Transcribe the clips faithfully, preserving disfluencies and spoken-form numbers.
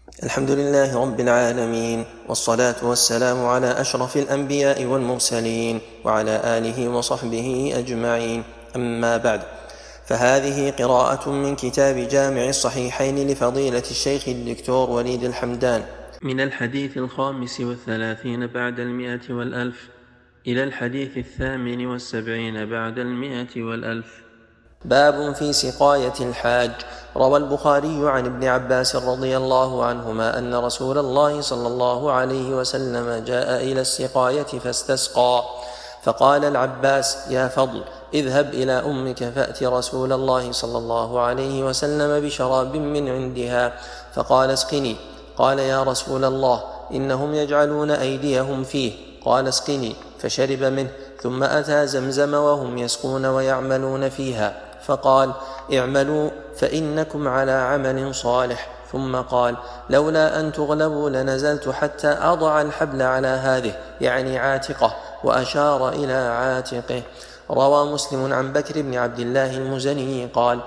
الحمد لله رب العالمين، والصلاة والسلام على أشرف الأنبياء والمرسلين وعلى آله وصحبه أجمعين. أما بعد، فهذه قراءة من كتاب جامع الصحيحين لفضيلة الشيخ الدكتور وليد الحمدان، من الحديث الخامس والثلاثين بعد المئة والألف إلى الحديث الثامن والسبعين بعد المئة والألف. باب في سقاية الحاج. روى البخاري عن ابن عباس رضي الله عنهما أن رسول الله صلى الله عليه وسلم جاء إلى السقاية فاستسقى، فقال العباس: يا فضل، اذهب إلى أمك فأت رسول الله صلى الله عليه وسلم بشراب من عندها. فقال: اسقني. قال: يا رسول الله، إنهم يجعلون أيديهم فيه. قال: اسقني. فشرب منه، ثم أتى زمزم وهم يسقون ويعملون فيها، فقال: اعملوا فإنكم على عمل صالح. ثم قال: لولا أن تغلبوا لنزلت حتى أضع الحبل على هذه، يعني عاتقه، وأشار إلى عاتقه. روى مسلم عن بكر بن عبد الله المزني قال: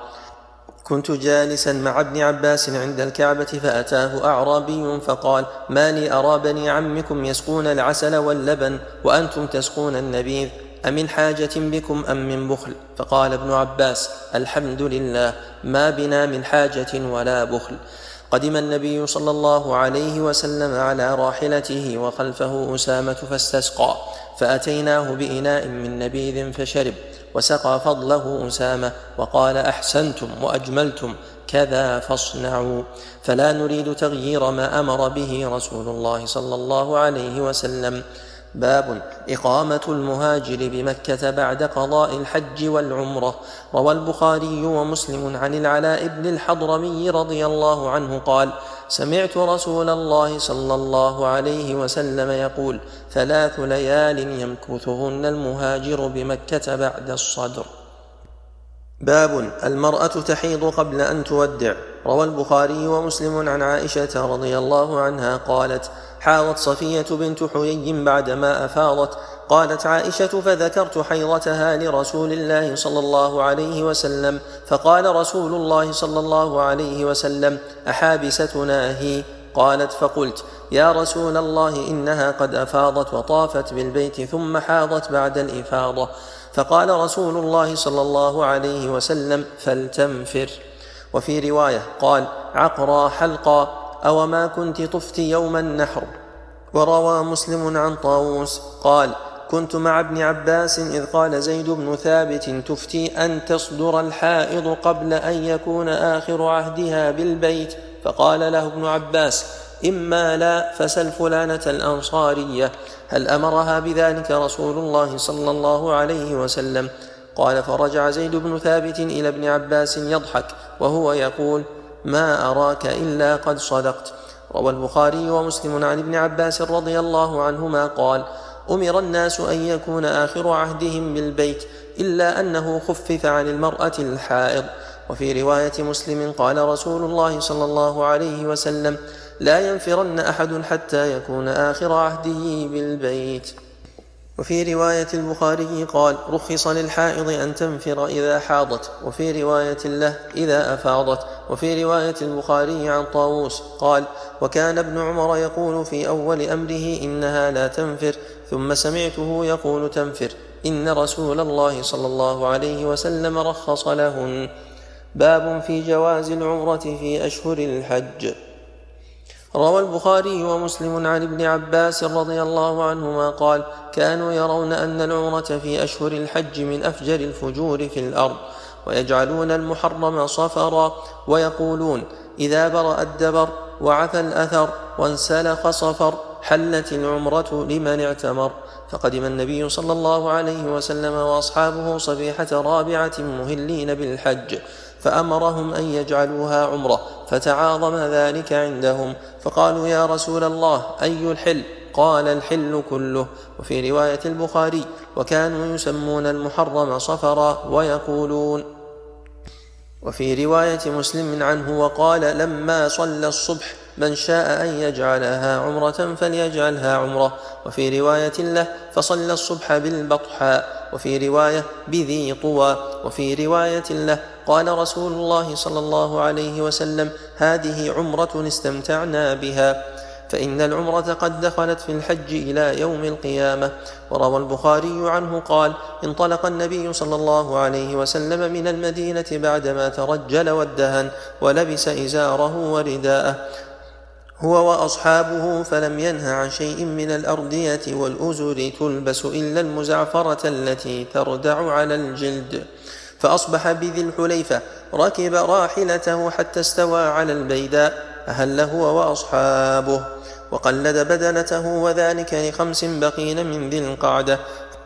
كنت جالسا مع ابن عباس عند الكعبة، فأتاه أعرابي فقال: ما لي أرى بني عمكم يسقون العسل واللبن وأنتم تسقون النبيذ، أمن حاجة بكم أم من بخل؟ فقال ابن عباس: الحمد لله، ما بنا من حاجة ولا بخل. قدم النبي صلى الله عليه وسلم على راحلته وخلفه أسامة فاستسقى، فأتيناه بإناء من نبيذ فشرب، وسقى فضله أسامة وقال: أحسنتم وأجملتم، كذا فاصنعوا، فلا نريد تغيير ما أمر به رسول الله صلى الله عليه وسلم. باب إقامة المهاجر بمكة بعد قضاء الحج والعمرة. روى البخاري ومسلم عن العلاء بن الحضرمي رضي الله عنه قال: سمعت رسول الله صلى الله عليه وسلم يقول: ثلاث ليال يمكثهن المهاجر بمكة بعد الصدر. باب المرأة تحيض قبل أن تودع. روى البخاري ومسلم عن عائشة رضي الله عنها قالت: حاضت صفية بنت حيي بعدما أفاضت. قالت عائشة: فذكرت حيضتها لرسول الله صلى الله عليه وسلم، فقال رسول الله صلى الله عليه وسلم: أحابستنا هي؟ قالت: فقلت: يا رسول الله، إنها قد أفاضت وطافت بالبيت ثم حاضت بعد الإفاضة. فقال رسول الله صلى الله عليه وسلم: فلتنفر. وفي رواية قال: عقرى حلقا، أو ما كنت طفت يوم النحر. وروى مسلم عن طاووس قال: كنت مع ابن عباس إذ قال زيد بن ثابت: تفتي أن تصدر الحائض قبل أن يكون آخر عهدها بالبيت؟ فقال له ابن عباس: إما لا، فسل فلانة الأنصارية هل أمرها بذلك رسول الله صلى الله عليه وسلم؟ قال: فرجع زيد بن ثابت إلى ابن عباس يضحك وهو يقول: ما أراك إلا قد صدقت. روى البخاري ومسلم عن ابن عباس رضي الله عنهما قال: أمر الناس أن يكون آخر عهدهم بالبيت، إلا أنه خفف عن المرأة الحائض. وفي رواية مسلم قال رسول الله صلى الله عليه وسلم: لا ينفرن أحد حتى يكون آخر عهده بالبيت. وفي رواية البخاري قال: رخص للحائض أن تنفر إذا حاضت. وفي رواية له: إذا أفاضت. وفي رواية البخاري عن طاووس قال: وكان ابن عمر يقول في أول أمره: إنها لا تنفر، ثم سمعته يقول: تنفر، إن رسول الله صلى الله عليه وسلم رخص لهن. باب في جواز العمرة في أشهر الحج. روى البخاري ومسلم عن ابن عباس رضي الله عنهما قال: كانوا يرون أن العمرة في أشهر الحج من أفجر الفجور في الأرض، ويجعلون المحرم صفرا، ويقولون: إذا برأ الدبر وعفى الأثر وانسلخ صفر حلت العمرة لمن اعتمر. فقدم النبي صلى الله عليه وسلم وأصحابه صبيحة رابعة مهلين بالحج، فأمرهم أن يجعلوها عمرة، فتعاظم ذلك عندهم، فقالوا: يا رسول الله، أي الحل؟ قال: الحل كله. وفي رواية البخاري: وكانوا يسمون المحرم صفرا ويقولون. وفي رواية مسلم عنه وقال: لما صلى الصبح: من شاء أن يجعلها عمرة فليجعلها عمرة. وفي رواية له: فصلى الصبح بالبطحاء. وفي رواية بذي طوى. وفي رواية له قال رسول الله صلى الله عليه وسلم: هذه عمرة استمتعنا بها، فإن العمرة قد دخلت في الحج إلى يوم القيامة. وروى البخاري عنه قال: انطلق النبي صلى الله عليه وسلم من المدينة بعدما ترجل وادهن ولبس إزاره ورداءه هو وأصحابه، فلم ينه عن شيء من الأردية والأزر تلبس إلا المزعفرة التي تردع على الجلد. فأصبح بذي الحليفة، ركب راحلته حتى استوى على البيداء، أهل هو وأصحابه، وقلد بدنته، وذلك لخمس بقين من ذي القعدة.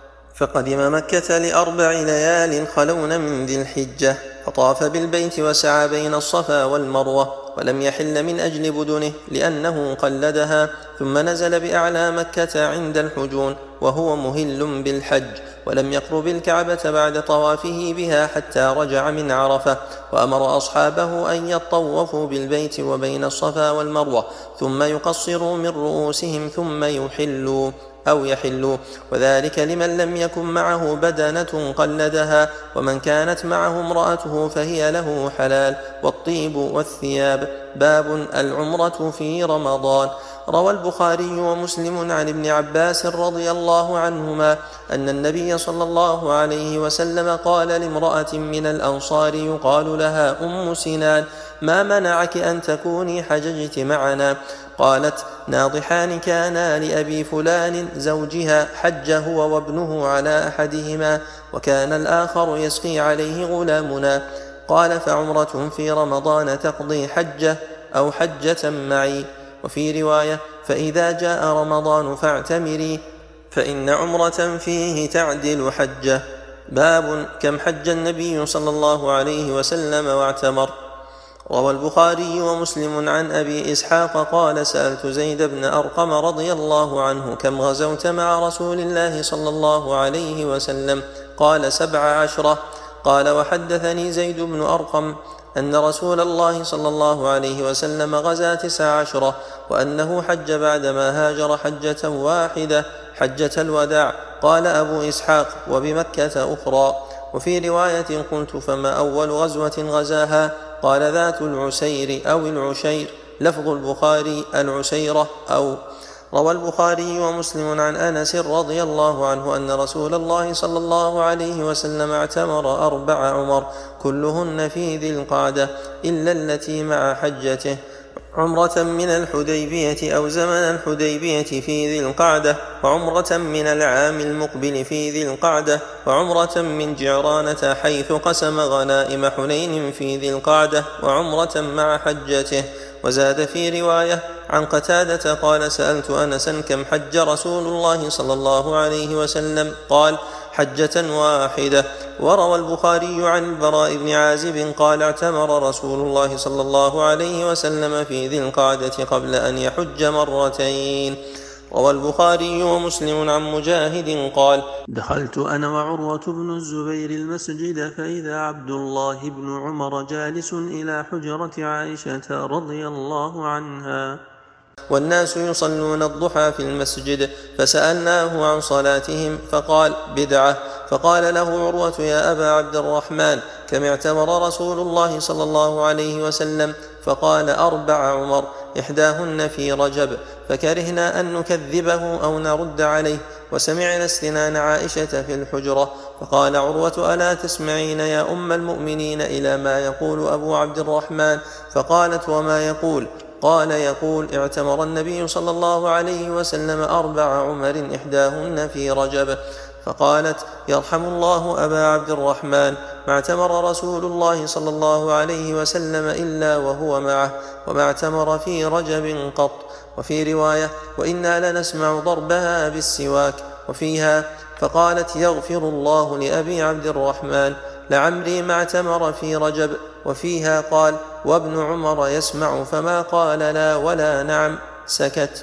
فقدم مكة لأربع ليال خلون من ذي الحجة، فطاف بالبيت وسعى بين الصفا والمروة، ولم يحل من أجل بدنه لأنه قلدها، ثم نزل بأعلى مكة عند الحجون وهو مهل بالحج، ولم يقرب الكعبة بعد طوافه بها حتى رجع من عرفة. وأمر أصحابه أن يطوفوا بالبيت وبين الصفا والمروة، ثم يقصروا من رؤوسهم ثم يحلوا أو يحلوا، وذلك لمن لم يكن معه بدنة قلدها، ومن كانت معه امرأته فهي له حلال، والطيب والثياب. باب العمرة في رمضان. روى البخاري ومسلم عن ابن عباس رضي الله عنهما أن النبي صلى الله عليه وسلم قال لامرأة من الأنصار يقال لها أم سنان: ما منعك أن تكوني حججت معنا؟ قالت: ناضحان كانا لأبي فلان زوجها، حج هو وابنه على أحدهما، وكان الآخر يسقي عليه غلامنا. قال: فعمرة في رمضان تقضي حجة أو حجة معي. وفي رواية: فإذا جاء رمضان فاعتمري، فإن عمرة فيه تعدل حجة. باب كم حج النبي صلى الله عليه وسلم واعتمر. روى البخاري ومسلم عن أبي إسحاق قال: سألت زيد بن أرقم رضي الله عنه: كم غزوت مع رسول الله صلى الله عليه وسلم؟ قال: سبع عشرة. قال: وحدثني زيد بن أرقم أن رسول الله صلى الله عليه وسلم غزا تسع عشرة، وأنه حج بعدما هاجر حجة واحدة، حجة الوداع. قال أبو إسحاق: وبمكة أخرى. وفي رواية: قلت: فما أول غزوة غزاها؟ قال: ذات العسير أو العشير. لفظ البخاري العسيرة أو. روى البخاري ومسلم عن أنس رضي الله عنه أن رسول الله صلى الله عليه وسلم اعتمر أربع عمر كلهن في ذي القعدة إلا التي مع حجته: عمرة من الحديبية أو زمن الحديبية في ذي القعدة، وعمرة من العام المقبل في ذي القعدة، وعمرة من جعرانة حيث قسم غنائم حنين في ذي القعدة، وعمرة مع حجته. وزاد في رواية عن قتادة قال: سألت أنسا: كم حج رسول الله صلى الله عليه وسلم؟ قال: حجة واحدة. وروى البخاري عن البراء بن عازب قال: اعتمر رسول الله صلى الله عليه وسلم في ذي القعدة قبل أن يحج مرتين. روى البخاري ومسلم عن مجاهد قال: دخلت أنا وعروة بن الزبير المسجد، فإذا عبد الله بن عمر جالس إلى حجرة عائشة رضي الله عنها، والناس يصلون الضحى في المسجد، فسألناه عن صلاتهم فقال: بدعة. فقال له عروة: يا أبا عبد الرحمن، كم اعتمر رسول الله صلى الله عليه وسلم؟ فقال: أربع عمر، إحداهن في رجب، فكرهنا أن نكذبه أو نرد عليه، وسمعنا استنان عائشة في الحجرة. فقال عروة: ألا تسمعين يا أم المؤمنين إلى ما يقول أبو عبد الرحمن؟ فقالت: وما يقول؟ قال: يقول: اعتمر النبي صلى الله عليه وسلم أربع عمر إحداهن في رجب. فقالت: يرحم الله أبا عبد الرحمن، ما اعتمر رسول الله صلى الله عليه وسلم إلا وهو معه، وما اعتمر في رجب قط. وفي رواية: وإنا لنسمع ضربها بالسواك. وفيها: فقالت: يغفر الله لأبي عبد الرحمن، لعمري ما اعتمر في رجب. وفيها قال: وابن عمر يسمع، فما قال لا ولا نعم، سكت.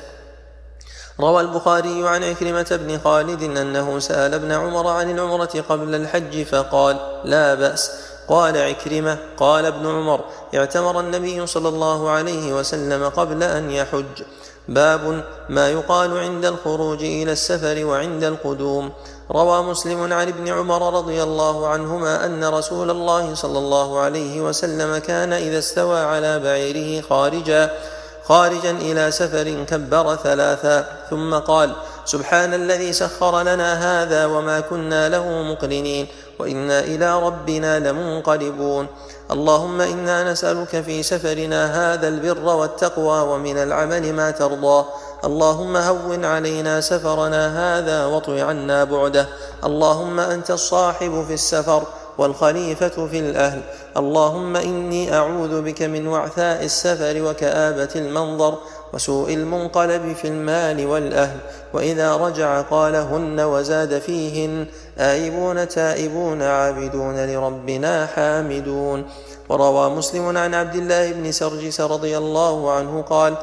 روى البخاري عن عكرمة بن خالد أنه سأل ابن عمر عن العمرة قبل الحج فقال: لا بأس. قال عكرمة: قال ابن عمر: اعتمر النبي صلى الله عليه وسلم قبل أن يحج. باب ما يقال عند الخروج إلى السفر وعند القدوم. روى مسلم عن ابن عمر رضي الله عنهما أن رسول الله صلى الله عليه وسلم كان إذا استوى على بعيره خارجا خارجا إلى سفر كبر ثلاثا ثم قال: سبحان الذي سخر لنا هذا وما كنا له مقرنين وإنا إلى ربنا لمنقلبون. اللهم إنا نسألك في سفرنا هذا البر والتقوى ومن العمل ما ترضى. اللهم هون علينا سفرنا هذا واطو عنا بعده. اللهم أنت الصاحب في السفر والخليفة في الأهل. اللهم إني أعوذ بك من وعثاء السفر وكآبة المنظر وسوء المنقلب في المال والأهل. وإذا رجع قالهن وزاد فيهن: آيبون تائبون عابدون لربنا حامدون. وروى مسلم عن عبد الله بن سرجس رضي الله عنه قال: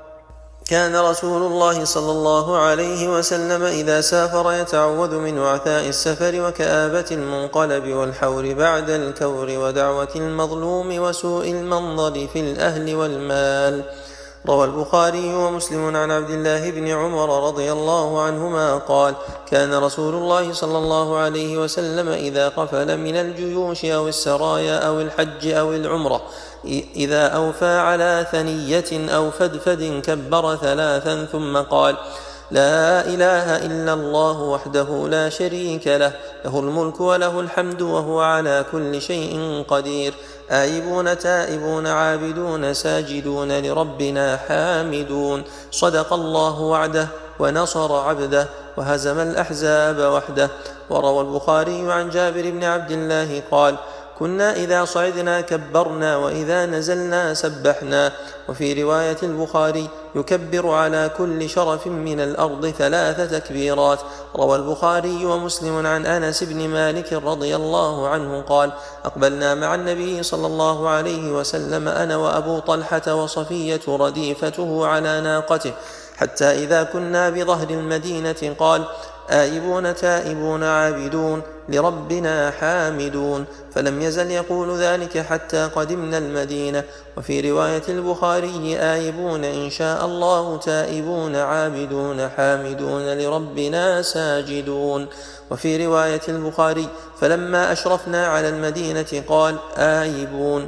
كان رسول الله صلى الله عليه وسلم إذا سافر يتعوذ من وعثاء السفر وكآبة المنقلب والحور بعد الكور ودعوة المظلوم وسوء المنظر في الأهل والمال. روى البخاري ومسلم عن عبد الله بن عمر رضي الله عنهما قال: كان رسول الله صلى الله عليه وسلم إذا قفل من الجيوش أو السرايا أو الحج أو العمرة إذا أوفى على ثنية أو فدفد كبر ثلاثا ثم قال: لا إله إلا الله وحده لا شريك له، له الملك وله الحمد وهو على كل شيء قدير. آيبون تائبون عابدون ساجدون لربنا حامدون. صدق الله وعده ونصر عبده وهزم الأحزاب وحده. وروى البخاري عن جابر بن عبد الله قال: كنا إذا صعدنا كبرنا وإذا نزلنا سبحنا. وفي رواية البخاري: يكبر على كل شرف من الأرض ثلاث تكبيرات. روى البخاري ومسلم عن أنس بن مالك رضي الله عنه قال: أقبلنا مع النبي صلى الله عليه وسلم أنا وأبو طلحة وصفية رديفته على ناقته حتى إذا كنا بظهر المدينة قال: آيبون تائبون عابدون لربنا حامدون. فلم يزل يقول ذلك حتى قدمنا المدينة. وفي رواية البخاري: آيبون إن شاء الله تائبون عابدون حامدون لربنا ساجدون. وفي رواية البخاري: فلما أشرفنا على المدينة قال: آيبون.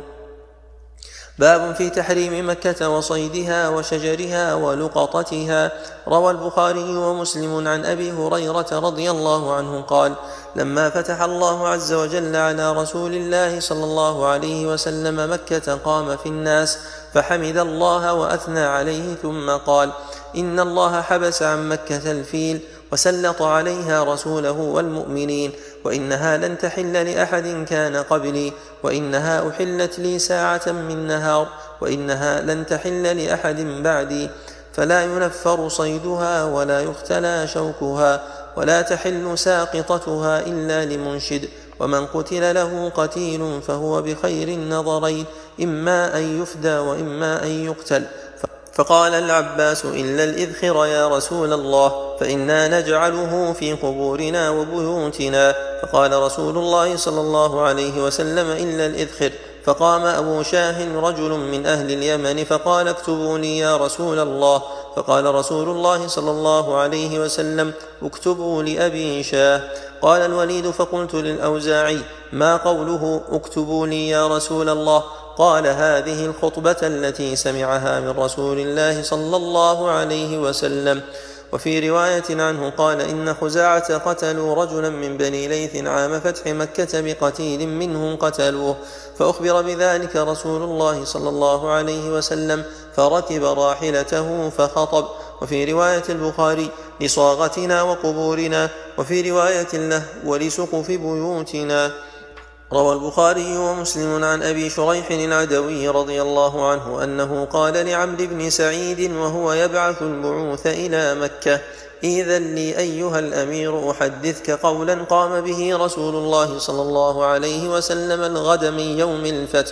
باب في تحريم مكة وصيدها وشجرها ولقطتها. روى البخاري ومسلم عن أبي هريرة رضي الله عنه قال: لما فتح الله عز وجل على رسول الله صلى الله عليه وسلم مكة قام في الناس فحمد الله وأثنى عليه ثم قال: إن الله حبس عن مكة الفيل وسلط عليها رسوله والمؤمنين، وإنها لن تحل لأحد كان قبلي، وإنها أحلت لي ساعة من نهار، وإنها لن تحل لأحد بعدي، فلا ينفر صيدها ولا يختلى شوكها ولا تحل ساقطتها إلا لمنشد، ومن قتل له قتيل فهو بخير النظرين، إما أن يفدى وإما أن يقتل. فقال العباس: إلا الإذخر يا رسول الله، فإنا نجعله في قبورنا وبيوتنا. فقال رسول الله صلى الله عليه وسلم: إلا الإذخر. فقام أبو شاه رجل من أهل اليمن فقال: اكتبوا لي يا رسول الله. فقال رسول الله صلى الله عليه وسلم: اكتبوا لأبي شاه. قال الوليد: فقلت للأوزاعي: ما قوله اكتبوا لي يا رسول الله؟ قال: هذه الخطبة التي سمعها من رسول الله صلى الله عليه وسلم. وفي رواية عنه قال: إن خزاعة قتلوا رجلا من بني ليث عام فتح مكة بقتيل منهم قتلوه، فأخبر بذلك رسول الله صلى الله عليه وسلم فركب راحلته فخطب. وفي رواية البخاري: لصاغتنا وقبورنا. وفي رواية له: ولسقف بيوتنا. روى البخاري ومسلم عن أبي شريح العدوي رضي الله عنه أنه قال لعمرو بن سعيد وهو يبعث البعوث إلى مكة: إذن لي أيها الأمير أحدثك قولا قام به رسول الله صلى الله عليه وسلم الغد من يوم الفتح،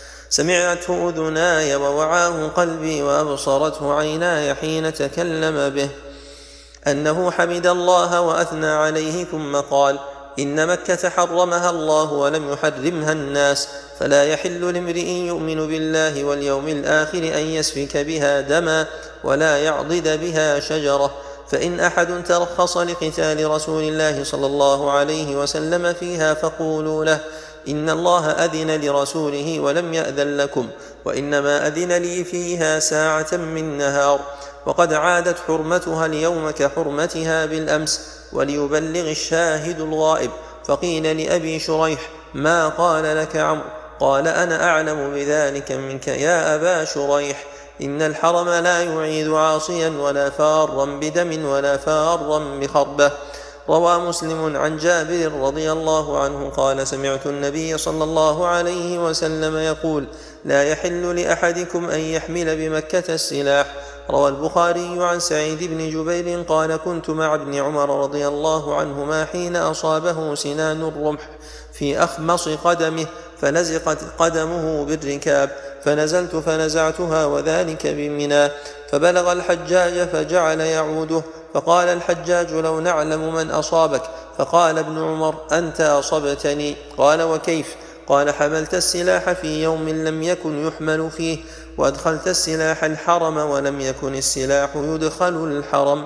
سمعته أذناي ووعاه قلبي وأبصرته عيناي حين تكلم به، أنه حمد الله وأثنى عليه ثم قال: إن مكة حرمها الله ولم يحرمها الناس، فلا يحل لامرئ يؤمن بالله واليوم الآخر أن يسفك بها دما ولا يعضد بها شجرة. فإن أحد ترخص لقتال رسول الله صلى الله عليه وسلم فيها فقولوا له إن الله أذن لرسوله ولم يأذن لكم، وإنما أذن لي فيها ساعة من نهار، وقد عادت حرمتها اليوم كحرمتها بالأمس، وليبلغ الشاهد الغائب. فقيل لأبي شريح ما قال لك عمرو؟ قال أنا أعلم بذلك منك يا أبا شريح. إن الحرم لا يعيد عاصيا ولا فارا بدم ولا فارا بخربة. روى مسلم عن جابر رضي الله عنه قال سمعت النبي صلى الله عليه وسلم يقول لا يحل لأحدكم أن يحمل بمكة السلاح. روى البخاري عن سعيد بن جبير قال كنت مع ابن عمر رضي الله عنهما حين أصابه سنان الرمح في أخمص قدمه فلزقت قدمه بالركاب، فنزلت فنزعتها وذلك بمنى، فبلغ الحجاج فجعل يعوده، فقال الحجاج لو نعلم من أصابك. فقال ابن عمر أنت أصبتني. قال وكيف؟ قال حملت السلاح في يوم لم يكن يحمل فيه، وأدخلت السلاح الحرم ولم يكن السلاح يدخل الحرم.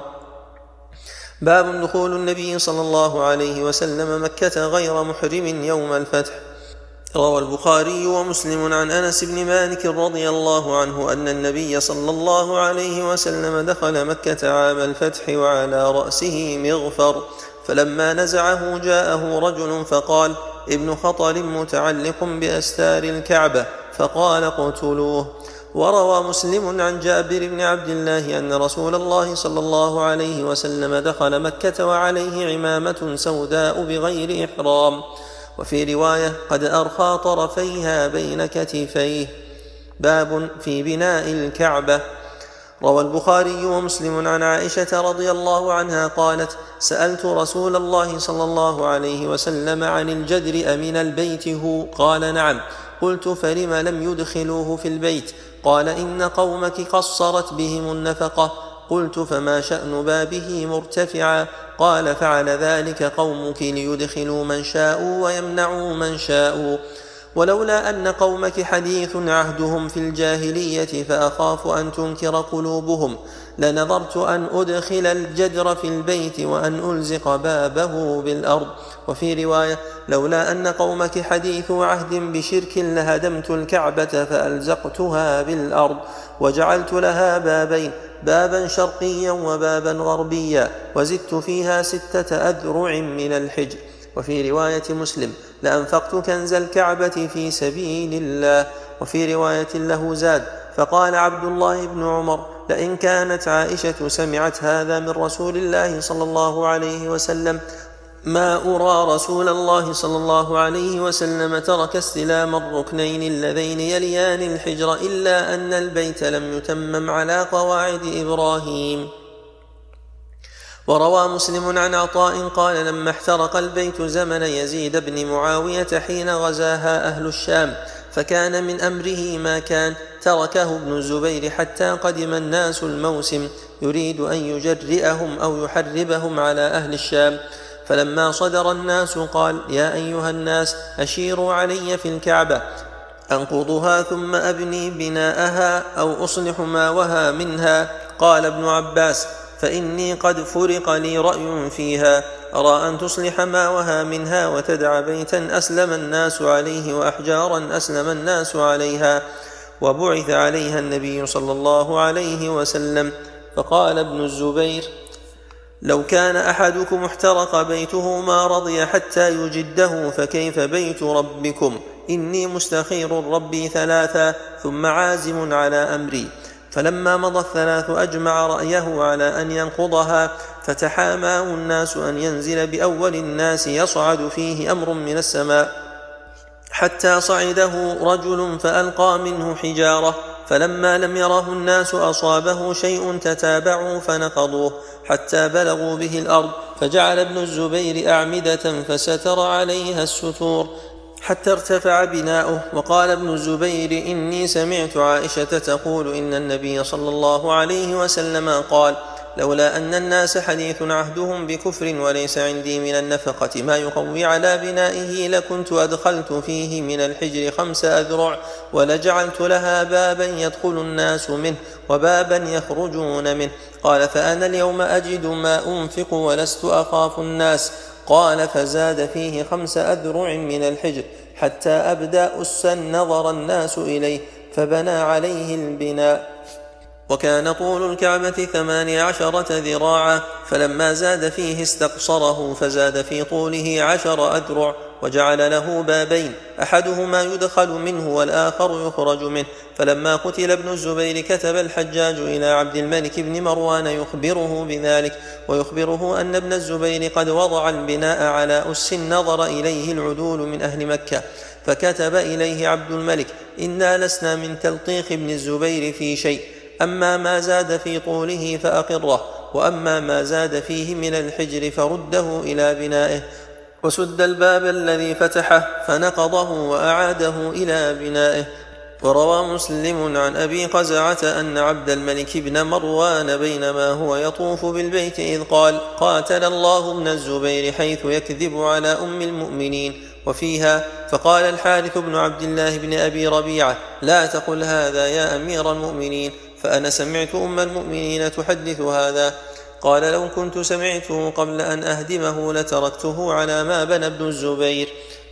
باب دخول النبي صلى الله عليه وسلم مكة غير محرم يوم الفتح. روى البخاري ومسلم عن أنس بن مالك رضي الله عنه أن النبي صلى الله عليه وسلم دخل مكة عام الفتح وعلى رأسه مغفر، فلما نزعه جاءه رجل فقال ابن خطل متعلق بأستار الكعبة، فقال اقتلوه. وروى مسلم عن جابر بن عبد الله أن رسول الله صلى الله عليه وسلم دخل مكة وعليه عمامة سوداء بغير إحرام، وفي رواية قد أرخى طرفيها بين كتفيه. باب في بناء الكعبة. روى البخاري ومسلم عن عائشة رضي الله عنها قالت سألت رسول الله صلى الله عليه وسلم عن الجدر أمن البيت هو؟ قال نعم. قلت فلم لم يدخلوه في البيت؟ قال إن قومك قصرت بهم النفقة. قلت فما شأن بابه مرتفعا؟ قال فعل ذلك قومك ليدخلوا من شاءوا ويمنعوا من شاءوا، ولولا أن قومك حديث عهدهم في الجاهلية فأخاف أن تنكر قلوبهم لنظرت أن أدخل الجدر في البيت وأن ألزق بابه بالأرض. وفي رواية لولا أن قومك حديث عهد بشرك لهدمت الكعبة فألزقتها بالأرض وجعلت لها بابين، بابا شرقيا وبابا غربيا، وزدت فيها ستة أذرع من الحجر. وفي رواية مسلم لأنفقت كنز الكعبة في سبيل الله. وفي رواية له زاد فقال عبد الله بن عمر لئن كانت عائشة سمعت هذا من رسول الله صلى الله عليه وسلم ما أرى رسول الله صلى الله عليه وسلم ترك استلام الركنين اللذين يليان الحجر إلا أن البيت لم يتمم على قواعد إبراهيم. وروى مسلم عن عطاء قال لما احترق البيت زمن يزيد بن معاوية حين غزاها أهل الشام فكان من أمره ما كان، تركه ابن الزبير حتى قدم الناس الموسم يريد أن يجرئهم أو يحربهم على أهل الشام، فلما صدر الناس قال يا أيها الناس أشيروا علي في الكعبة أنقضها ثم أبني بناءها أو أصلح ما وها منها. قال ابن عباس فإني قد فرق لي رأي فيها، أرى أن تصلح ما وها منها وتدع بيتا أسلم الناس عليه وأحجارا أسلم الناس عليها. وبعث عليها النبي صلى الله عليه وسلم. فقال ابن الزبير لو كان أحدكم احترق بيته ما رضي حتى يجده فكيف بيت ربكم؟ إني مستخير ربي ثلاثا ثم عازم على أمري. فلما مضى الثلاث أجمع رأيه على أن ينقضها، فتحاماه الناس أن ينزل بأول الناس يصعد فيه أمر من السماء، حتى صعده رجل فألقى منه حجارة، فلما لم يره الناس أصابه شيء تتابعوا فنقضوه حتى بلغوا به الأرض، فجعل ابن الزبير أعمدة فستر عليها الستور حتى ارتفع بناؤه. وقال ابن الزبير إني سمعت عائشة تقول إن النبي صلى الله عليه وسلم قال لولا أن الناس حديث عهدهم بكفر وليس عندي من النفقة ما يقوي على بنائه لكنت أدخلت فيه من الحجر خمس أذرع ولجعلت لها بابا يدخل الناس منه وبابا يخرجون منه. قال فأنا اليوم أجد ما أنفق ولست أخاف الناس. قال فزاد فيه خمس أذرع من الحجر حتى أبدأ أسا نظر الناس إليه فبنى عليه البناء. وكان طول الكعبة ثماني عشرة ذراعا، فلما زاد فيه استقصره فزاد في طوله عشر أذرع وجعل له بابين أحدهما يدخل منه والآخر يخرج منه. فلما قتل ابن الزبير كتب الحجاج إلى عبد الملك بن مروان يخبره بذلك ويخبره أن ابن الزبير قد وضع البناء على أس نظر إليه العدول من أهل مكة. فكتب إليه عبد الملك إنا لسنا من تلطيخ ابن الزبير في شيء، أما ما زاد في طوله فأقره، وأما ما زاد فيه من الحجر فرده إلى بنائه. وسد الباب الذي فتحه فنقضه وأعاده إلى بنائه. وروى مسلم عن أبي قزعة أن عبد الملك بن مروان بينما هو يطوف بالبيت إذ قال قاتل الله ابن الزبير حيث يكذب على أم المؤمنين. وفيها فقال الحارث بن عبد الله بن أبي ربيعة لا تقل هذا يا أمير المؤمنين، فأنا سمعت أم المؤمنين تحدث هذا. قال لو كنت سمعته قبل أن أهدمه لتركته على ما بنى ابن الزبير.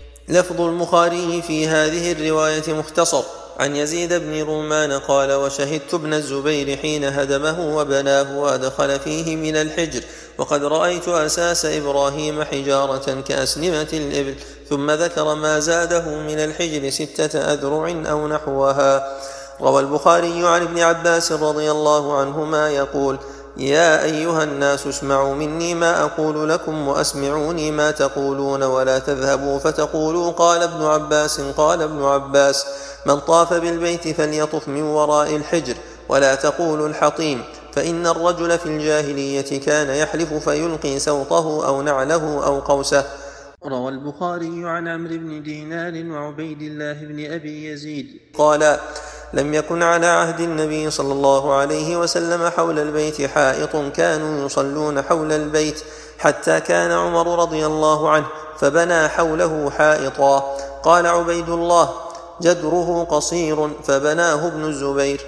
لفظ البخاري في هذه الرواية مختصر عن يزيد بن رومان قال وشهدت ابن الزبير حين هدمه وبناه وأدخل فيه من الحجر، وقد رأيت أساس إبراهيم حجارة كأسنمة الإبل، ثم ذكر ما زاده من الحجر ستة أذرع أو نحوها. روى البخاري عن ابن عباس رضي الله عنهما يقول يا أيها الناس اسمعوا مني ما أقول لكم وأسمعوني ما تقولون ولا تذهبوا فتقولوا قال ابن عباس قال ابن عباس من طاف بالبيت فليطف من وراء الحجر ولا تقولوا الحطيم، فإن الرجل في الجاهلية كان يحلف فيلقي سوطه أو نعله أو قوسه. روى البخاري عن عمرو بن دينار وعبيد الله بن أبي يزيد قال لم يكن على عهد النبي صلى الله عليه وسلم حول البيت حائط كانوا يصلون حول البيت حتى كان عمر رضي الله عنه فبنى حوله حائطا. قال عبيد الله جدره قصير فبناه ابن الزبير.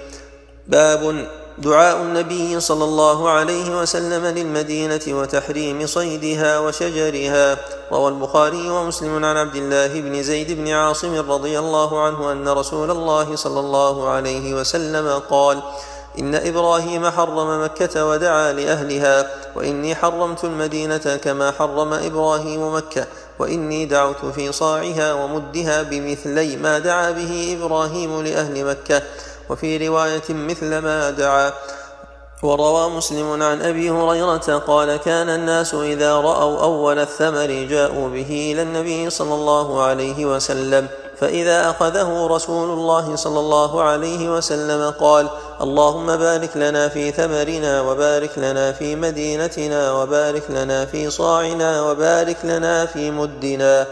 باب دعاء النبي صلى الله عليه وسلم للمدينة وتحريم صيدها وشجرها. روى البخاري ومسلم عن عبد الله بن زيد بن عاصم رضي الله عنه أن رسول الله صلى الله عليه وسلم قال إن إبراهيم حرم مكة ودعا لأهلها، وإني حرمت المدينة كما حرم إبراهيم مكة، وإني دعوت في صاعها ومدها بمثلي ما دعا به إبراهيم لأهل مكة، وفي رواية مثل ما دعا. وروى مسلم عن أبي هريرة قال كان الناس إذا رأوا أول الثمر جاءوا به إلى النبي صلى الله عليه وسلم، فإذا أخذه رسول الله صلى الله عليه وسلم قال اللهم بارك لنا في ثمرنا وبارك لنا في مدينتنا وبارك لنا في صاعنا وبارك لنا في مدنا.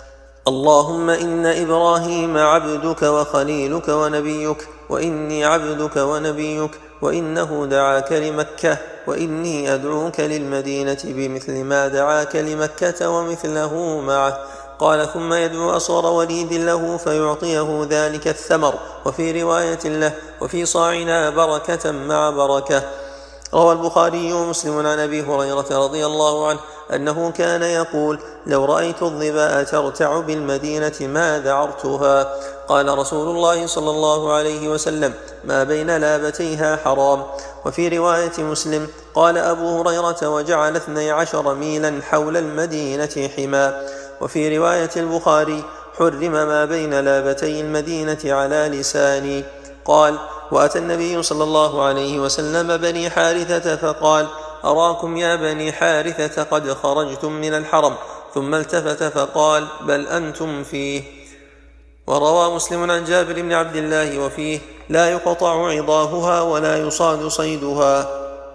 اللهم إن إبراهيم عبدك وخليلك ونبيك، وإني عبدك ونبيك، وإنه دعاك لمكة، وإني أدعوك للمدينة بمثل ما دعاك لمكة ومثله معه. قال ثم يدعو أصغر وليد له فيعطيه ذلك الثمر. وفي رواية له وفي صاعنا بركة مع بركة. روى البخاري ومسلم عن أبي هريرة رضي الله عنه أنه كان يقول لو رأيت الظباء ترتع بالمدينة ما ذعرتها. قال رسول الله صلى الله عليه وسلم ما بين لابتيها حرام. وفي رواية مسلم قال أبو هريرة وجعل اثني عشر ميلا حول المدينة حما. وفي رواية البخاري حرم ما بين لابتي المدينة على لساني. قال وأتى النبي صلى الله عليه وسلم بني حارثة فقال أراكم يا بني حارثة قد خرجتم من الحرم، ثم التفت فقال بل أنتم فيه. وروى مسلم عن جابر بن عبد الله وفيه لا يقطع عضاهها ولا يصاد صيدها.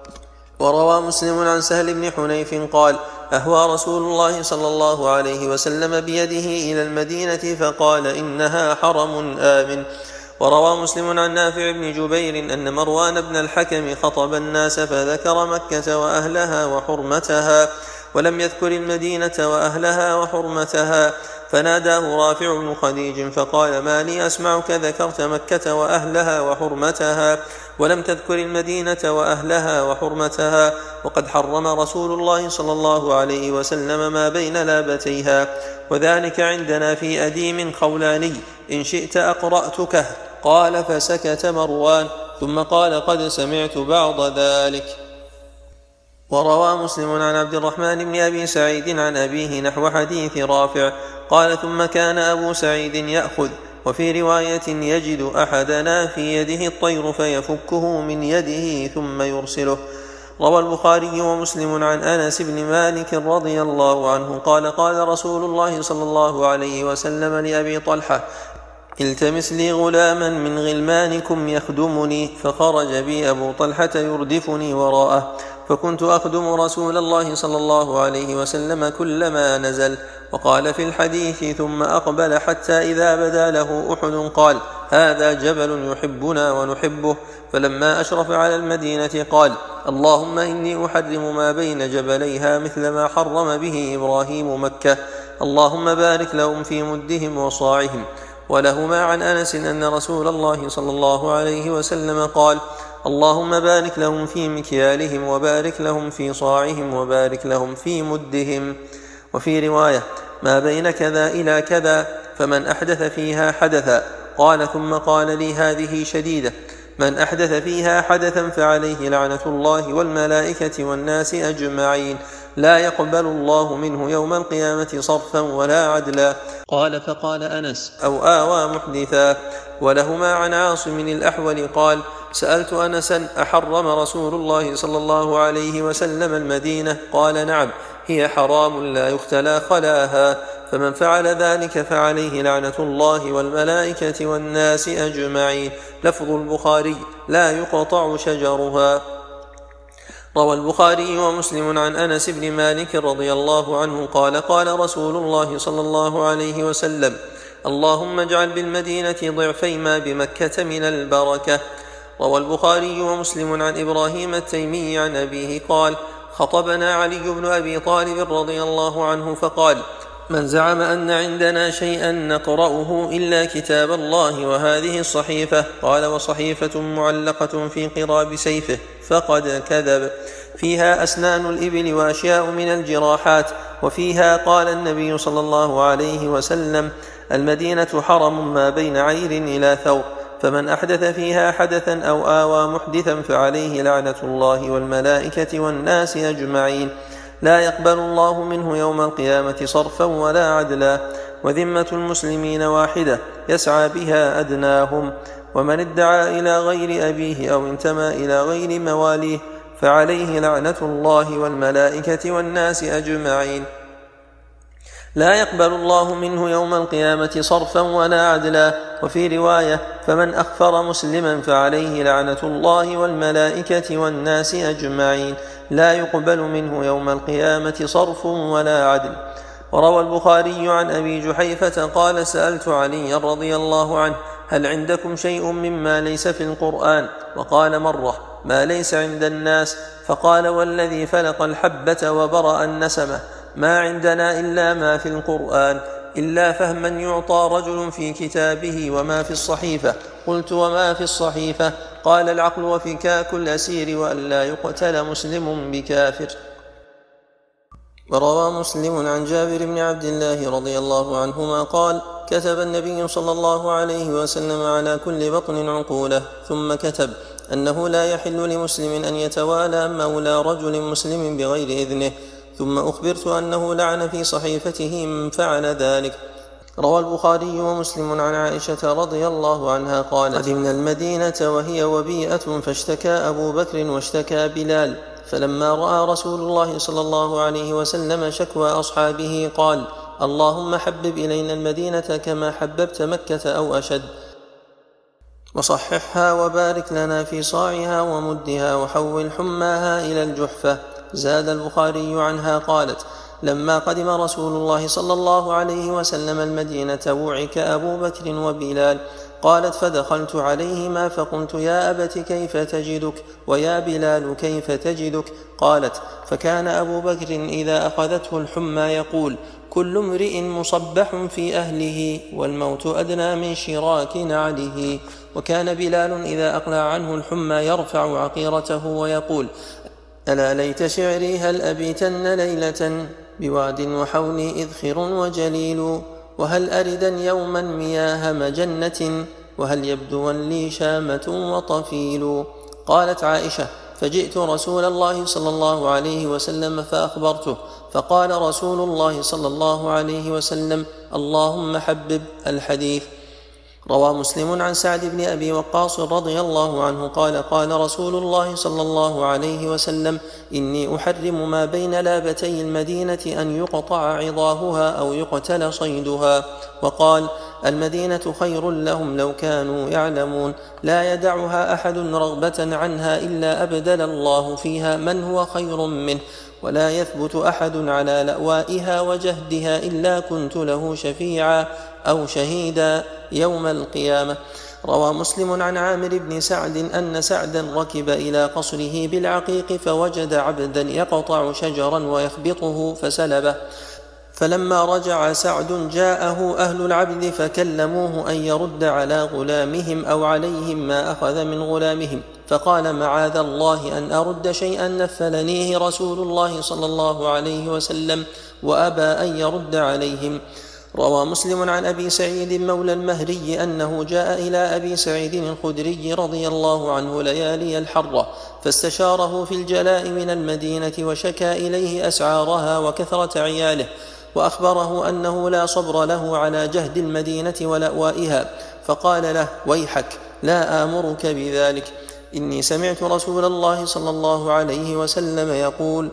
وروى مسلم عن سهل بن حنيف قال أهوى رسول الله صلى الله عليه وسلم بيده إلى المدينة فقال إنها حرم آمن. وروى مسلم عن نافع بن جبير أن مروان بن الحكم خطب الناس فذكر مكة وأهلها وحرمتها ولم يذكر المدينة وأهلها وحرمتها، فناداه رافع بن خديج فقال: ما لي أسمعك ذكرت مكة وأهلها وحرمتها ولم تذكر المدينة وأهلها وحرمتها، وقد حرم رسول الله صلى الله عليه وسلم ما بين لابتيها، وذلك عندنا في أديم خولاني، إن شئت أقرأتكه. قال فسكت مروان، ثم قال: قد سمعت بعض ذلك. وروى مسلم عن عبد الرحمن بن أبي سعيد عن أبيه نحو حديث رافع. قال: ثم كان أبو سعيد يأخذ، وفي رواية: يجد أحدنا في يده الطير فيفكه من يده ثم يرسله. روى البخاري ومسلم عن أنس بن مالك رضي الله عنه قال: قال رسول الله صلى الله عليه وسلم لأبي طلحة: التمس لي غلاما من غلمانكم يخدمني، فخرج بي أبو طلحة يردفني وراءه، فكنت أخدم رسول الله صلى الله عليه وسلم كلما نزل. وقال في الحديث: ثم أقبل حتى إذا بدا له أحد قال: هذا جبل يحبنا ونحبه. فلما أشرف على المدينة قال: اللهم إني أحرم ما بين جبليها مثل ما حرم به إبراهيم مكة، اللهم بارك لهم في مدهم وصاعهم. ولهما عن أنس أن رسول الله صلى الله عليه وسلم قال: اللهم بارك لهم في مكيالهم وبارك لهم في صاعهم وبارك لهم في مدهم. وفي رواية: ما بين كذا إلى كذا، فمن أحدث فيها حدثا. قال: ثم قال لي: هذه شديدة، من أحدث فيها حدثا فعليه لعنة الله والملائكة والناس أجمعين، لا يقبل الله منه يوم القيامة صرفا ولا عدلا. قال: فقال أنس: أو آوى محدثا. ولهما عن عاصم الأحول قال: سألت أنسا: أحرم رسول الله صلى الله عليه وسلم المدينة؟ قال: نعم، هي حرام لا يختلى خلاها، فمن فعل ذلك فعليه لعنة الله والملائكة والناس أجمعين. لفظ البخاري: لا يقطع شجرها. روى البخاري ومسلم عن أنس بن مالك رضي الله عنه قال: قال رسول الله صلى الله عليه وسلم: اللهم اجعل بالمدينة ضعفي ما بمكة من البركة. روى البخاري ومسلم عن إبراهيم التيمي عن أبيه قال: خطبنا علي بن أبي طالب رضي الله عنه فقال: من زعم أن عندنا شيئا نقرأه إلا كتاب الله وهذه الصحيفة، قال: وصحيفة معلقة في قراب سيفه، فقد كذب، فيها أسنان الإبل وأشياء من الجراحات، وفيها قال النبي صلى الله عليه وسلم: المدينة حرم ما بين عير إلى ثور، فمن أحدث فيها حدثا أو آوى محدثا فعليه لعنة الله والملائكة والناس أجمعين، لا يقبل الله منه يوم القيامة صرفا ولا عدلا. وذمة المسلمين واحدة يسعى بها أدناهم، ومن ادعى إلى غير أبيه أو انتمى إلى غير مواليه فعليه لعنة الله والملائكة والناس أجمعين، لا يقبل الله منه يوم القيامة صرفا ولا عدلا. وفي رواية: فمن أخفر مسلما فعليه لعنة الله والملائكة والناس أجمعين، لا يقبل منه يوم القيامة صرف ولا عدل. وروى البخاري عن أبي جحيفة قال: سألت علي رضي الله عنه: هل عندكم شيء مما ليس في القرآن؟ وقال مرة: ما ليس عند الناس. فقال: والذي فلق الحبة وبرأ النسمة، ما عندنا إلا ما في القرآن، إلا فهما يعطى رجل في كتابه وما في الصحيفة. قلت: وما في الصحيفة؟ قال: العقل وفكاك الأسير وأن لا يقتل مسلم بكافر. وروى مسلم عن جابر بن عبد الله رضي الله عنهما قال: كتب النبي صلى الله عليه وسلم على كل بطن عقوله، ثم كتب أنه لا يحل لمسلم أن يتوالى مولى رجل مسلم بغير إذنه، ثم أخبرت أنه لعن في صحيفته من فعل ذلك. روى البخاري ومسلم عن عائشة رضي الله عنها قالت: قدمنا المدينة وهي وبيئة، فاشتكى أبو بكر واشتكى بلال، فلما رأى رسول الله صلى الله عليه وسلم شكوى أصحابه قال: اللهم حبب إلينا المدينة كما حببت مكة أو أشد، وصححها وبارك لنا في صاعها ومدها، وحول حماها إلى الجحفة. زاد البخاري عنها قالت: لما قدم رسول الله صلى الله عليه وسلم المدينة وعك أبو بكر وبلال، قالت فدخلت عليهما فقلت يا أبت كيف تجدك ويا بلال كيف تجدك؟ قالت فكان أبو بكر إذا أخذته الحمى يقول كل امرئ مصبح في أهله والموت أدنى من شراك نعله. وكان بلال إذا أقلع عنه الحمى يرفع عقيرته ويقول ألا ليت شعري هل أبيتن ليلة بواد وحولي إذخر وجليل وهل أردا يوما مياه مجنة وهل يبدو لي شامة وطفيل. قالت عائشة فجئت رسول الله صلى الله عليه وسلم فأخبرته فقال رسول الله صلى الله عليه وسلم اللهم حبب الحديث. روى مسلم عن سعد بن أبي وقاص رضي الله عنه قال قال رسول الله صلى الله عليه وسلم إني أحرم ما بين لابتي المدينة أن يقطع عضاهها أو يقتل صيدها. وقال المدينة خير لهم لو كانوا يعلمون لا يدعها أحد رغبة عنها إلا أبدل الله فيها من هو خير منه ولا يثبت أحد على لأوائها وجهدها إلا كنت له شفيعا أو شهيدا يوم القيامة. روى مسلم عن عامر بن سعد أن سعدا ركب إلى قصره بالعقيق فوجد عبدا يقطع شجرا ويخبطه فسلبه، فلما رجع سعد جاءه أهل العبد فكلموه أن يرد على غلامهم أو عليهم ما أخذ من غلامهم، فقال معاذ الله أن أرد شيئا نفلنيه رسول الله صلى الله عليه وسلم، وأبى أن يرد عليهم. روى مسلم عن أبي سعيد مولى المهري أنه جاء إلى أبي سعيد الخدري رضي الله عنه ليالي الحرة فاستشاره في الجلاء من المدينة وشكى إليه أسعارها وكثرة عياله، وأخبره أنه لا صبر له على جهد المدينة ولأوائها، فقال له ويحك لا آمرك بذلك، إني سمعت رسول الله صلى الله عليه وسلم يقول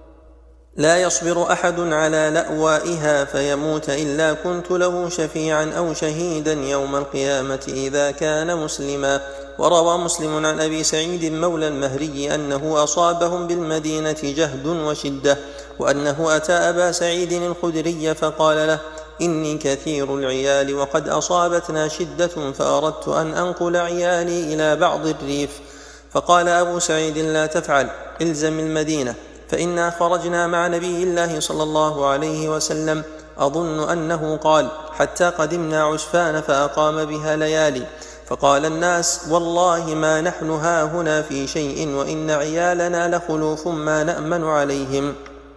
لا يصبر أحد على لأوائها فيموت إلا كنت له شفيعا أو شهيدا يوم القيامة إذا كان مسلما. وروى مسلم عن أبي سعيد مولى المهري أنه أصابهم بالمدينة جهد وشدة، وأنه أتى أبا سعيد الخدري فقال له إني كثير العيال وقد أصابتنا شدة فأردت أن أنقل عيالي إلى بعض الريف، فقال أبو سعيد لا تفعل، إلزم المدينة، فإنا خرجنا مع نبي الله صلى الله عليه وسلم أظن أنه قال حتى قدمنا عسفان فأقام بها ليالي، فقال الناس والله ما نحن هاهنا في شيء وإن عيالنا لخلوف ما نأمن عليهم.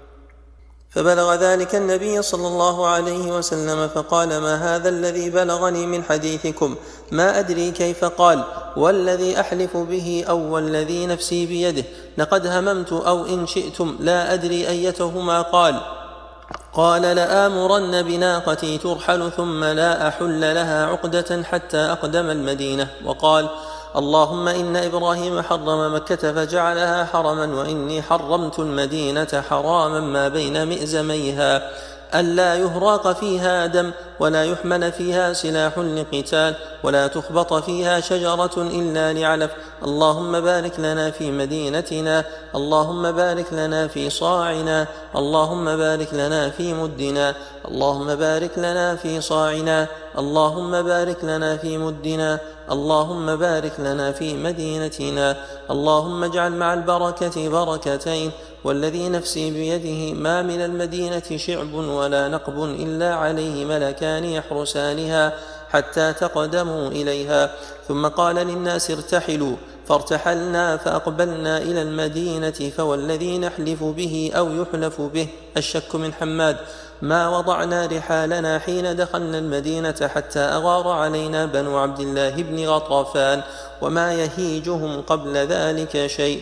فبلغ ذلك النبي صلى الله عليه وسلم فقال ما هذا الذي بلغني من حديثكم؟ ما أدري كيف قال، والذي أحلف به أو والذي نفسي بيده لقد هممت أو إن شئتم لا أدري أيتهما قال. قال لآمرن بناقتي ترحل ثم لا أحل لها عقدة حتى أقدم المدينة. وقال اللهم إن إبراهيم حرم مكة فجعلها حرما وإني حرمت المدينة حراما ما بين مئزميها ألا يهراق فيها دم ولا يحمل فيها سلاح لقتال ولا تخبط فيها شجرة إلا لعلف. اللهم بارك لنا في مدينتنا، اللهم بارك لنا في صاعنا، اللهم بارك لنا في مدنا، اللهم بارك لنا في صاعنا، اللهم بارك لنا في مدنا، اللهم بارك لنا في مدينتنا. اللهم اجعل مع البركة بركتين، والذي نفسي بيده ما من المدينة شعب ولا نقب إلا عليه ملكان يحرسانها حتى تقدموا إليها. ثم قال للناس ارتحلوا، فارتحلنا فأقبلنا إلى المدينة، فوالذي نحلف به أو يحلف به الشك من حماد ما وضعنا رحالنا حين دخلنا المدينة حتى أغار علينا بنو عبد الله بن غطفان وما يهيجهم قبل ذلك شيء.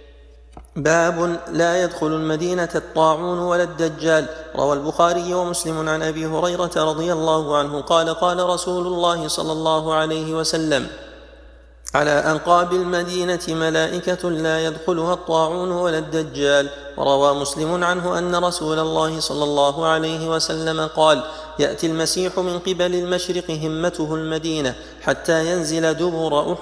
باب لا يدخل المدينة الطاعون ولا الدجال. روى البخاري ومسلم عن أبي هريرة رضي الله عنه قال قال رسول الله صلى الله عليه وسلم على أنقاب المدينة ملائكة لا يدخلها الطاعون ولا الدجال. وروى مسلم عنه أن رسول الله صلى الله عليه وسلم قال يأتي المسيح من قبل المشرق همته المدينة حتى ينزل دبر أحد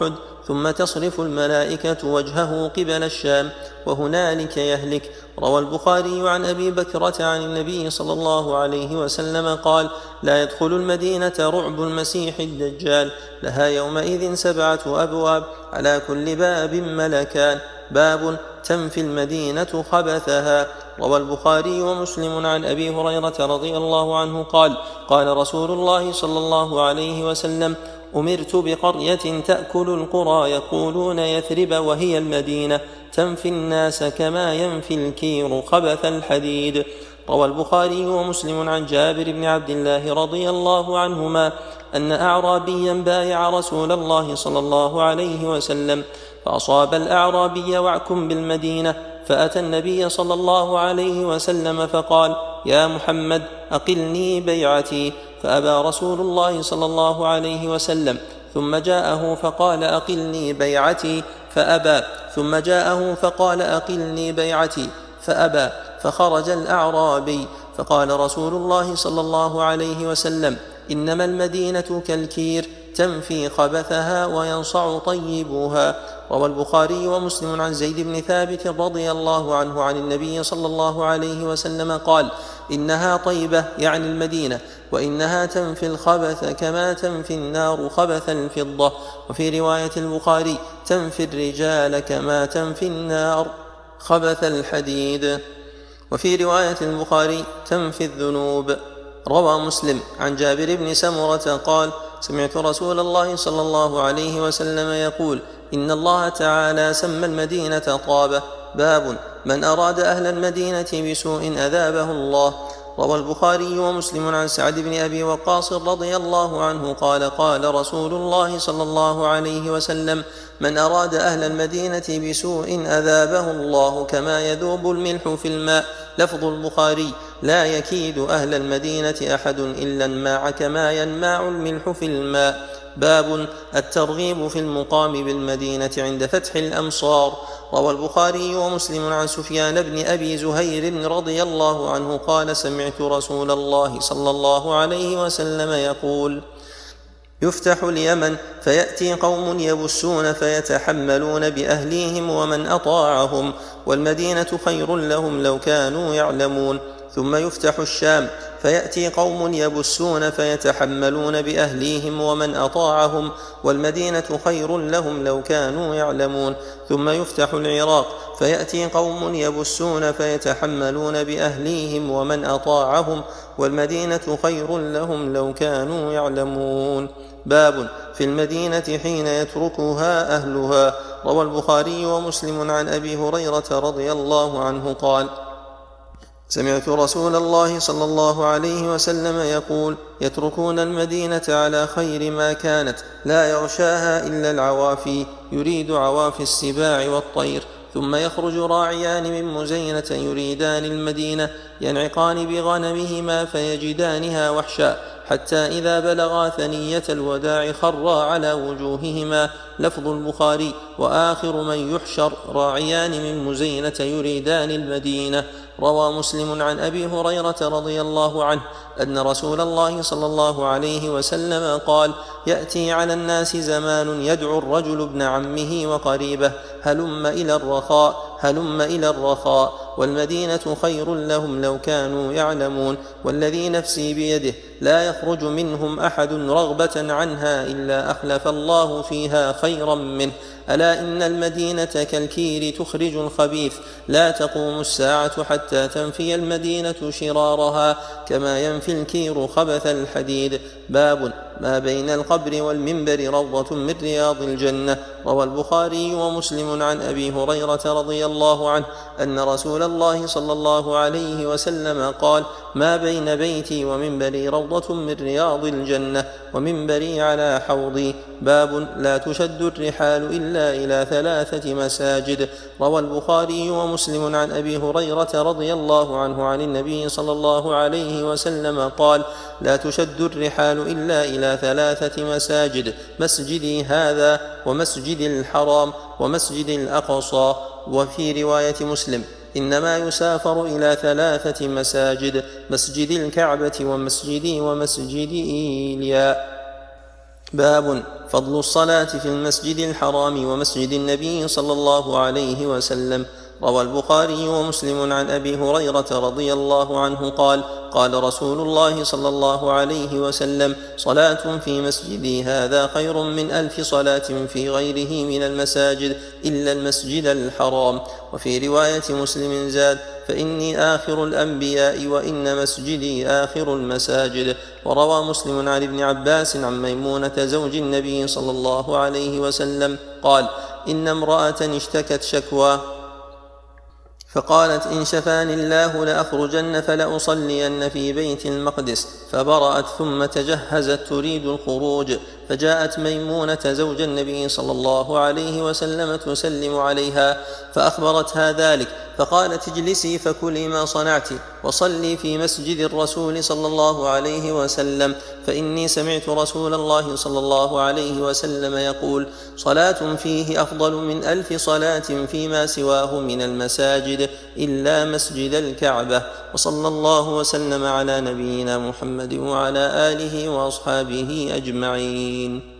ثم تصرف الملائكة وجهه قبل الشام وهنالك يهلك. روى البخاري عن أبي بكرة عن النبي صلى الله عليه وسلم قال: لا يدخل المدينة رعب المسيح الدجال، لها يومئذ سبعة أبواب، على كل باب ملكان. باب تنفي المدينة خبثها. روى البخاري ومسلم عن أبي هريرة رضي الله عنه قال: قال رسول الله صلى الله عليه وسلم: أمرت بقرية تأكل القرى يقولون يثرب وهي المدينة، تنفي الناس كما ينفي الكير خبث الحديد. روى البخاري ومسلم عن جابر بن عبد الله رضي الله عنهما أن أعرابيا بايع رسول الله صلى الله عليه وسلم، فأصاب الأعرابي وعك بالمدينة، فأتى النبي صلى الله عليه وسلم فقال: يا محمد أقلني بيعتي، فأبى رسول الله صلى الله عليه وسلم، ثم جاءه فقال: أقلني بيعتي، فأبى، ثم جاءه فقال: أقلني بيعتي، فأبى، فخرج الأعرابي، فقال رسول الله صلى الله عليه وسلم: إنما المدينة كالكير، تنفي خبثها وينصع طيبها. روى البخاري ومسلم عن زيد بن ثابت رضي الله عنه عن النبي صلى الله عليه وسلم قال: إنها طيبة، يعني المدينة، وإنها تنفي الخبث كما تنفي النار خبث الفضة. وفي رواية البخاري: تنفي الرجال كما تنفي النار خبث الحديد. وفي رواية البخاري: تنفي الذنوب. روى مسلم عن جابر بن سمرة قال: سمعت رسول الله صلى الله عليه وسلم يقول: إن الله تعالى سمى المدينة طابة. باب من أراد أهل المدينة بسوء أذابه الله. روى البخاري ومسلم عن سعد بن أبي وقاص رضي الله عنه قال: قال رسول الله صلى الله عليه وسلم: من أراد أهل المدينة بسوء أذابه الله كما يذوب الملح في الماء. لفظ البخاري: لا يكيد أهل المدينة أحد إلا انماع كما ينماع الملح في الماء. باب الترغيب في المقام بالمدينة عند فتح الأمصار. روى البخاري ومسلم عن سفيان بن أبي زهير رضي الله عنه قال: سمعت رسول الله صلى الله عليه وسلم يقول: يفتح اليمن فيأتي قوم يبسون فيتحملون بأهليهم ومن أطاعهم، والمدينة خير لهم لو كانوا يعلمون. ثم يفتح الشام فيأتي قوم يبسون فيتحملون بأهليهم ومن أطاعهم، والمدينة خير لهم لو كانوا يعلمون. ثم يفتح العراق فيأتي قوم يبسون فيتحملون بأهليهم ومن أطاعهم، والمدينة خير لهم لو كانوا يعلمون. باب في المدينة حين يتركها أهلها. روى البخاري ومسلم عن أبي هريرة رضي الله عنه قال: سمعت رسول الله صلى الله عليه وسلم يقول: يتركون المدينة على خير ما كانت، لا يغشاها إلا العوافي، يريد عوافي السباع والطير. ثم يخرج راعيان من مزينة يريدان المدينة، ينعقان بغنمهما فيجدانها وحشا، حتى إذا بلغا ثنية الوداع خرا على وجوههما. لفظ البخاري: وآخر من يحشر راعيان من مزينة يريدان المدينة. روى مسلم عن أبي هريرة رضي الله عنه أن رسول الله صلى الله عليه وسلم قال: يأتي على الناس زمان يدعو الرجل ابن عمه وقريبه: هلم إلى الرخاء، هلم إلى الرخاء، والمدينة خير لهم لو كانوا يعلمون. والذي نفسي بيده لا يخرج منهم أحد رغبة عنها إلا أخلف الله فيها خيرا منه. ألا إن المدينة كالكير تخرج الخبيث، لا تقوم الساعة حتى تنفي المدينة شرارها كما ينفي الكير خبث الحديد. باب ما بين القبر والمنبر روضة من رياض الجنة. روى البخاري ومسلم عن أبي هريرة رضي الله عنه أن رسول الله صلى الله عليه وسلم قال: ما بين بيتي ومنبري روضة من رياض الجنة، ومنبري على حوضي. باب لا تشد الرحال إلا إلى ثلاثة مساجد. روى البخاري ومسلم عن أبي هريرة رضي الله عنه عن النبي صلى الله عليه وسلم قال: لا تشد الرحال إلا إلى ثلاثة مساجد: مسجدي هذا، ومسجد الحرام، ومسجد الأقصى. وفي رواية مسلم: إنما يسافر إلى ثلاثة مساجد: مسجد الكعبة، ومسجدي، ومسجد إيليا. باب فضل الصلاة في المسجد الحرام ومسجد النبي صلى الله عليه وسلم. روى البخاري ومسلم عن أبي هريرة رضي الله عنه قال: قال رسول الله صلى الله عليه وسلم: صلاة في مسجدي هذا خير من ألف صلاة في غيره من المساجد إلا المسجد الحرام. وفي رواية مسلم زاد: فإني آخر الأنبياء وإن مسجدي آخر المساجد. وروى مسلم عن ابن عباس عن ميمونة زوج النبي صلى الله عليه وسلم قال: إن امرأة اشتكت شكوى فقالت: إن شفاني الله لأخرجن فلأصلين في بيت المقدس، فبرأت ثم تجهزت تريد الخروج، فجاءت ميمونة زوج النبي صلى الله عليه وسلم تسلم عليها فأخبرتها ذلك، فقالت: اجلسي فكلي ما صنعت وصلي في مسجد الرسول صلى الله عليه وسلم، فإني سمعت رسول الله صلى الله عليه وسلم يقول: صلاة فيه أفضل من ألف صلاة فيما سواه من المساجد إلا مسجد الكعبة. وصلى الله وسلم على نبينا محمد وعلى آله وأصحابه أجمعين.